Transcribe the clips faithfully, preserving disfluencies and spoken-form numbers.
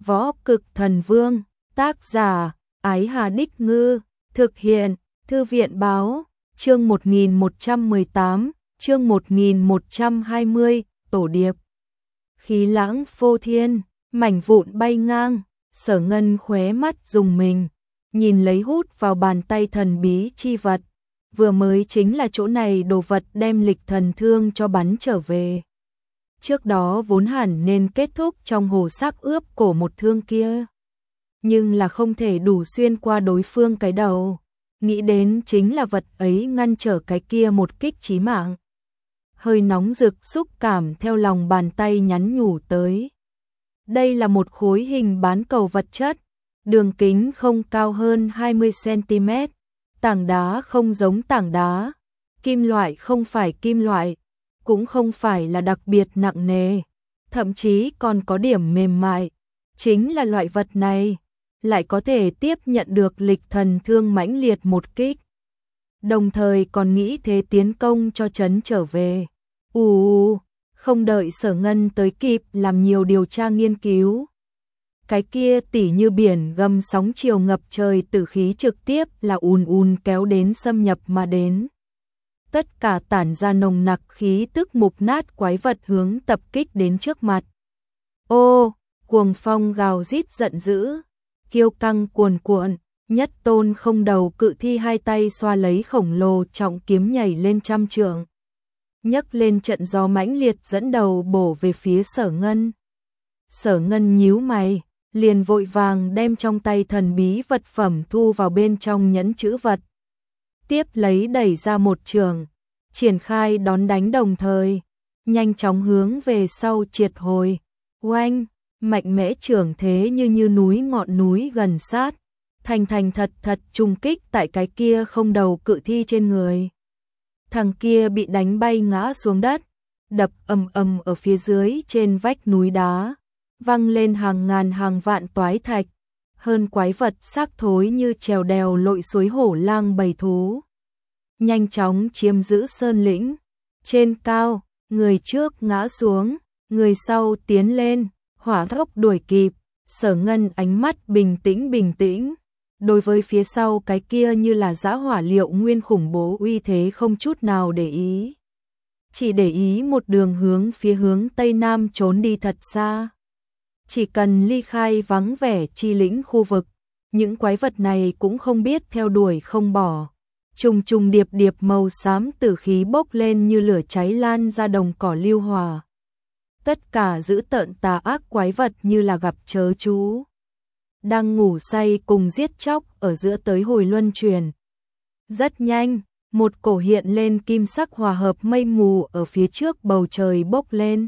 Võ Cực Thần Vương, tác giả, Ái Hà Đích Ngư, thực hiện, Thư viện báo, chương một nghìn một trăm mười tám, chương một nghìn một trăm hai mươi, Tổ Điệp. Khí lãng phô thiên, mảnh vụn bay ngang, Sở Ngân khóe mắt rùng mình, nhìn lấy hút vào bàn tay thần bí chi vật. Vừa mới chính là chỗ này đồ vật đem lịch thần thương cho bắn trở về. Trước đó vốn hẳn nên kết thúc trong hồ xác ướp cổ một thương kia. Nhưng là không thể đủ xuyên qua đối phương cái đầu. Nghĩ đến chính là vật ấy ngăn trở cái kia một kích chí mạng. Hơi nóng rực xúc cảm theo lòng bàn tay nhắn nhủ tới. Đây là một khối hình bán cầu vật chất, đường kính không cao hơn hai mươi xăng ti mét, tảng đá không giống tảng đá, kim loại không phải kim loại, cũng không phải là đặc biệt nặng nề, thậm chí còn có điểm mềm mại. Chính là loại vật này, lại có thể tiếp nhận được lịch thần thương mãnh liệt một kích. Đồng thời còn nghĩ thế tiến công cho trấn trở về. Ù, không đợi Sở Ngân tới kịp làm nhiều điều tra nghiên cứu. Cái kia tỉ như biển gầm sóng chiều ngập trời tử khí trực tiếp là ùn ùn kéo đến xâm nhập mà đến. Tất cả tản ra nồng nặc khí tức mục nát quái vật hướng tập kích đến trước mặt. Ô, cuồng phong gào rít giận dữ, kiêu căng cuồn cuộn, nhất tôn không đầu cự thi hai tay xoa lấy khổng lồ trọng kiếm nhảy lên trăm trượng. Nhấc lên trận gió mãnh liệt dẫn đầu bổ về phía Sở Ngân. Sở Ngân nhíu mày, liền vội vàng đem trong tay thần bí vật phẩm thu vào bên trong nhẫn chữ vật. Tiếp lấy đẩy ra một trường, triển khai đón đánh đồng thời, nhanh chóng hướng về sau triệt hồi. Oanh, mạnh mẽ trưởng thế như như núi ngọn núi gần sát, thành thành thật thật trùng kích tại cái kia không đầu cự thi trên người. Thằng kia bị đánh bay ngã xuống đất, đập ầm ầm ở phía dưới trên vách núi đá, văng lên hàng ngàn hàng vạn toái thạch, hơn quái vật xác thối như trèo đèo lội suối hổ lang bầy thú. Nhanh chóng chiếm giữ sơn lĩnh, trên cao, người trước ngã xuống, người sau tiến lên, hỏa tốc đuổi kịp. Sở Ngân ánh mắt bình tĩnh bình tĩnh, đối với phía sau cái kia như là dã hỏa liệu nguyên khủng bố uy thế không chút nào để ý. Chỉ để ý một đường hướng phía hướng Tây Nam trốn đi thật xa. Chỉ cần ly khai vắng vẻ chi lĩnh khu vực, những quái vật này cũng không biết theo đuổi không bỏ. Trùng trùng điệp điệp màu xám tử khí bốc lên như lửa cháy lan ra đồng cỏ lưu hòa. Tất cả dữ tợn tà ác quái vật như là gặp chớ chú. Đang ngủ say cùng giết chóc ở giữa tới hồi luân chuyển. Rất nhanh, một cổ hiện lên kim sắc hòa hợp mây mù ở phía trước bầu trời bốc lên.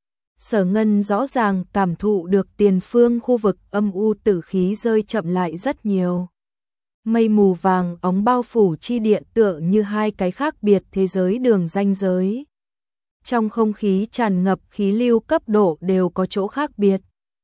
Sở Ngân rõ ràng cảm thụ được tiền phương khu vực âm u tử khí rơi chậm lại rất nhiều. Mây mù vàng óng bao phủ chi điện tựa như hai cái khác biệt thế giới đường ranh giới. Trong không khí tràn ngập khí lưu cấp độ đều có chỗ khác biệt.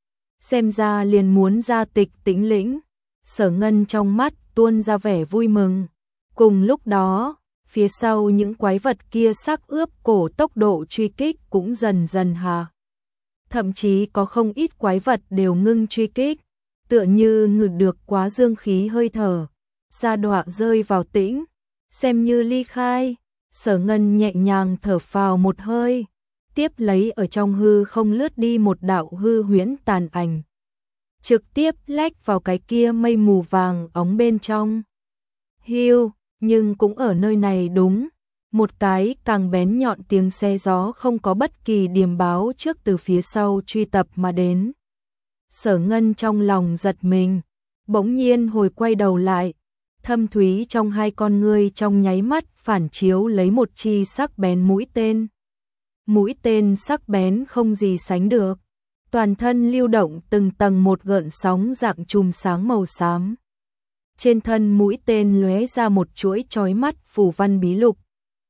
Xem ra liền muốn ra tịch tĩnh lĩnh. Sở Ngân trong mắt tuôn ra vẻ vui mừng. Cùng lúc đó, phía sau những quái vật kia xác ướp cổ tốc độ truy kích cũng dần dần hạ. Thậm chí có không ít quái vật đều ngưng truy kích, tựa như ngửi được quá dương khí hơi thở, sa đọa rơi vào tĩnh, xem như ly khai. Sở Ngân nhẹ nhàng thở phào một hơi, tiếp lấy ở trong hư không lướt đi một đạo hư huyễn tàn ảnh, trực tiếp lách vào cái kia mây mù vàng óng bên trong. Hiu, nhưng cũng ở nơi này đúng, một cái càng bén nhọn tiếng xe gió không có bất kỳ điềm báo trước từ phía sau truy tập mà đến. Sở Ngân trong lòng giật mình, bỗng nhiên hồi quay đầu lại, thâm thúy trong hai con ngươi trong nháy mắt phản chiếu lấy một chi sắc bén mũi tên. Mũi tên sắc bén không gì sánh được, toàn thân lưu động từng tầng một gợn sóng dạng chùm sáng màu xám. Trên thân mũi tên lóe ra một chuỗi chói mắt phù văn bí lục.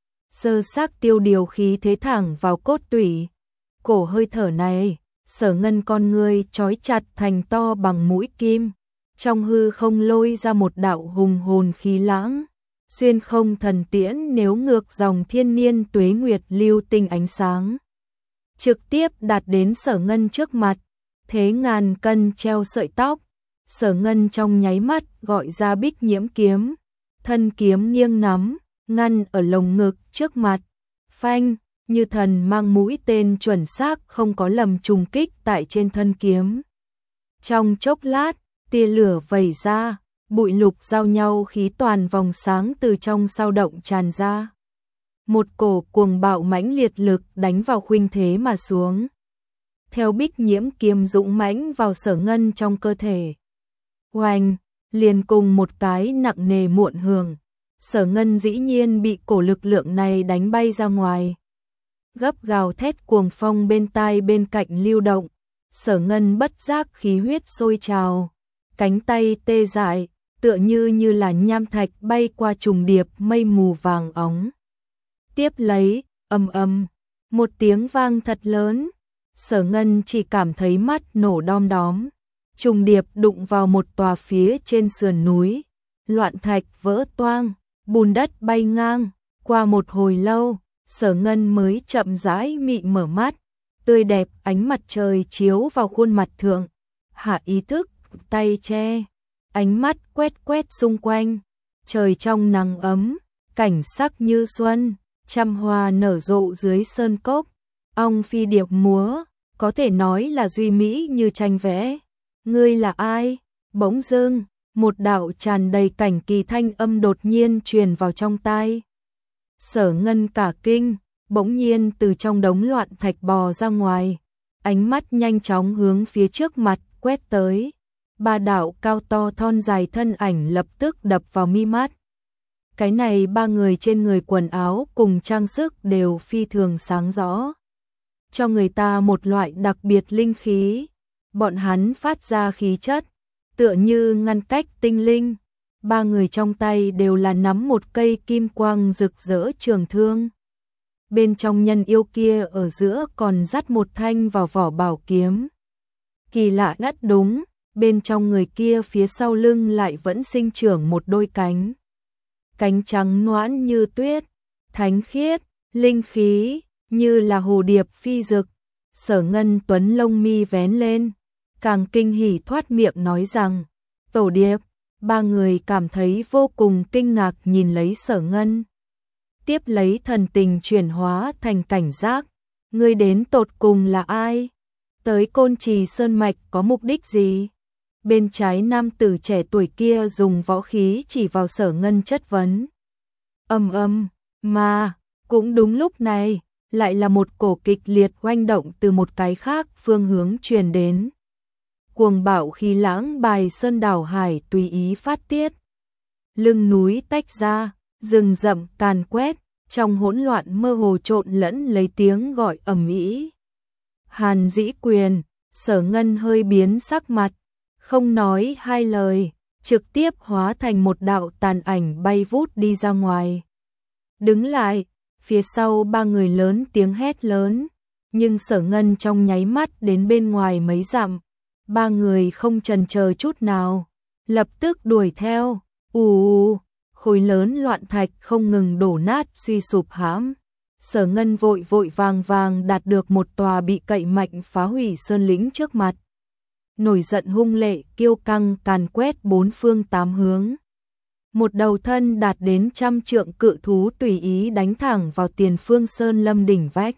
Sơ xác tiêu điều khí thế thẳng vào cốt tủy. Cổ hơi thở này, Sở Ngân con ngươi chói chặt thành to bằng mũi kim. Trong hư không lôi ra một đạo hùng hồn khí lãng. Xuyên không thần tiễn nếu ngược dòng thiên niên tuế nguyệt lưu tinh ánh sáng. Trực tiếp đạt đến Sở Ngân trước mặt. thế ngàn cân treo sợi tóc. Sở Ngân trong nháy mắt gọi ra Bích Nhiễm kiếm, thân kiếm nghiêng nắm, ngăn ở lồng ngực trước mặt. Phanh, như thần mang mũi tên chuẩn xác không có lầm trùng kích tại trên thân kiếm. Trong chốc lát, tia lửa vẩy ra, bụi lục giao nhau khí toàn vòng sáng từ trong sao động tràn ra. Một cổ cuồng bạo mãnh liệt lực đánh vào khuynh thế mà xuống. Theo Bích Nhiễm kiếm dũng mãnh vào Sở Ngân trong cơ thể. Oanh, liền cùng một cái nặng nề muộn hưởng. Sở Ngân dĩ nhiên bị cổ lực lượng này đánh bay ra ngoài. Gấp gào thét cuồng phong bên tai bên cạnh lưu động. Sở Ngân bất giác khí huyết sôi trào. Cánh tay tê dại, tựa như như là nham thạch bay qua trùng điệp mây mù vàng óng. Tiếp lấy, ầm ầm, một tiếng vang thật lớn. Sở Ngân chỉ cảm thấy mắt nổ đom đóm. Trùng điệp đụng vào một tòa phía trên sườn núi. Loạn thạch vỡ toang, bùn đất bay ngang. Qua một hồi lâu, Sở Ngân mới chậm rãi mị mở mắt. Tươi đẹp ánh mặt trời chiếu vào khuôn mặt thượng. Hạ ý thức, tay che. Ánh mắt quét quét xung quanh. Trời trong nắng ấm, cảnh sắc như xuân. Trăm hoa nở rộ dưới sơn cốc. Ong phi điệp múa, có thể nói là duy mỹ như tranh vẽ. Ngươi là ai? Bỗng dưng, một đạo tràn đầy cảnh kỳ thanh âm đột nhiên truyền vào trong tai. Sở Ngân cả kinh, bỗng nhiên từ trong đống loạn thạch bò ra ngoài. Ánh mắt nhanh chóng hướng phía trước mặt quét tới. Ba đạo cao to thon dài thân ảnh lập tức đập vào mi mắt. Cái này ba người trên người quần áo cùng trang sức đều phi thường sáng rõ. Cho người ta một loại đặc biệt linh khí. Bọn hắn phát ra khí chất, tựa như ngăn cách tinh linh. Ba người trong tay đều là nắm một cây kim quang rực rỡ trường thương. Bên trong nhân yêu kia ở giữa còn dắt một thanh vào vỏ bảo kiếm. Kỳ lạ ngắt đúng, bên trong người kia phía sau lưng lại vẫn sinh trưởng một đôi cánh. Cánh trắng noãn như tuyết, thánh khiết, linh khí, như là hồ điệp phi dực. Sở Ngân tuấn lông mi vén lên, càng kinh hỉ thoát miệng nói rằng, tổ điệp. Ba người cảm thấy vô cùng kinh ngạc nhìn lấy Sở Ngân. Tiếp lấy thần tình chuyển hóa thành cảnh giác. Ngươi đến tột cùng là ai? Tới Côn Trì Sơn Mạch có mục đích gì? Bên trái nam tử trẻ tuổi kia dùng võ khí chỉ vào Sở Ngân chất vấn. Ầm ầm, mà, cũng đúng lúc này, lại là một cổ kịch liệt oanh động từ một cái khác phương hướng truyền đến. Cuồng bạo khí lãng bài sơn đảo hải tùy ý phát tiết. Lưng núi tách ra, rừng rậm càn quét, trong hỗn loạn mơ hồ trộn lẫn lấy tiếng gọi ầm ĩ. Hàn Dĩ Quyền, Sở Ngân hơi biến sắc mặt, không nói hai lời, trực tiếp hóa thành một đạo tàn ảnh bay vút đi ra ngoài. Đứng lại, phía sau ba người lớn tiếng hét lớn, nhưng Sở Ngân trong nháy mắt đến bên ngoài mấy dặm. Ba người không chần chờ chút nào, lập tức đuổi theo. Ù ù, khối lớn loạn thạch không ngừng đổ nát suy sụp hãm. Sở Ngân vội vội vàng vàng đạt được một tòa bị cậy mạnh phá hủy sơn lĩnh trước mặt. Nổi giận hung lệ kiêu căng càn quét bốn phương tám hướng. Một đầu thân đạt đến trăm trượng cự thú tùy ý đánh thẳng vào tiền phương sơn lâm đỉnh vách.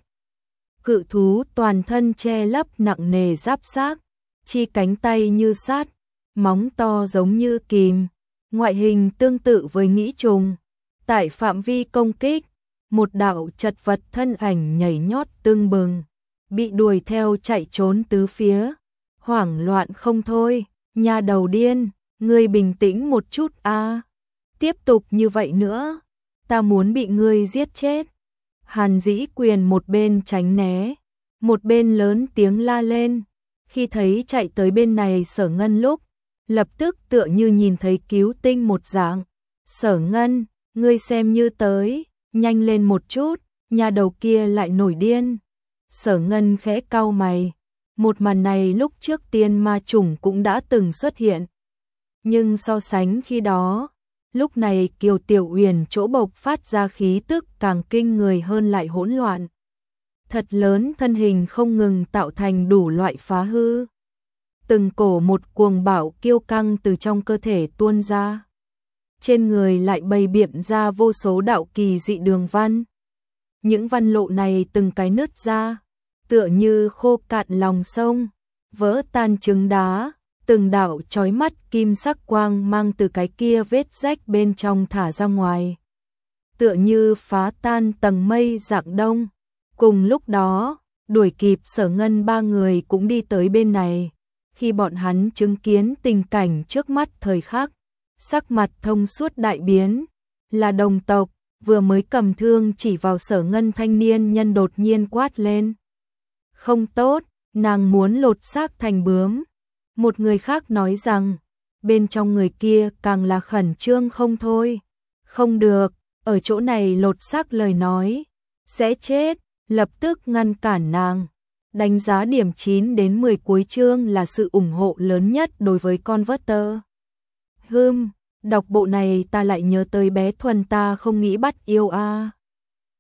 Cự thú toàn thân che lấp nặng nề giáp xác, chi cánh tay như sát, móng to giống như kìm, ngoại hình tương tự với nghĩ trùng. Tại phạm vi công kích, một đạo chật vật thân ảnh nhảy nhót tưng bừng, bị đuổi theo chạy trốn tứ phía, hoảng loạn không thôi. Nhà đầu điên, ngươi bình tĩnh một chút a. Tiếp tục như vậy nữa, ta muốn bị ngươi giết chết. Hàn Dĩ Quyền một bên tránh né, một bên lớn tiếng la lên. Khi thấy chạy tới bên này Sở Ngân lúc, lập tức tựa như nhìn thấy cứu tinh một dạng. Sở Ngân, ngươi xem như tới, nhanh lên một chút, nhà đầu kia lại nổi điên. Sở Ngân khẽ cau mày, một màn này lúc trước Tiên Ma Chủng cũng đã từng xuất hiện. Nhưng so sánh khi đó, lúc này Kiều Tiểu Uyển chỗ bộc phát ra khí tức càng kinh người hơn lại hỗn loạn. Thật lớn thân hình không ngừng tạo thành đủ loại phá hư. từng cổ một cuồng bạo kiêu căng từ trong cơ thể tuôn ra. Trên người lại bày biện ra vô số đạo kỳ dị đường văn. Những văn lộ này từng cái nứt ra, tựa như khô cạn lòng sông, vỡ tan trứng đá, từng đạo chói mắt kim sắc quang mang từ cái kia vết rách bên trong thả ra ngoài, tựa như phá tan tầng mây rạng đông. Cùng lúc đó, đuổi kịp Sở Ngân ba người cũng đi tới bên này. Khi bọn hắn chứng kiến tình cảnh trước mắt thời khắc, sắc mặt thông suốt đại biến, là đồng tộc, vừa mới cầm thương chỉ vào Sở Ngân thanh niên nhân đột nhiên quát lên. Không tốt, nàng muốn lột xác thành bướm. Một người khác nói rằng, bên trong người kia càng là khẩn trương không thôi. Không được, ở chỗ này lột xác lời nói, sẽ chết, lập tức ngăn cản nàng. Đánh giá điểm chín đến mười cuối chương là sự ủng hộ lớn nhất đối với Converter. Hừm, đọc bộ này ta lại nhớ tới bé Thuần ta không nghĩ bắt yêu a. À.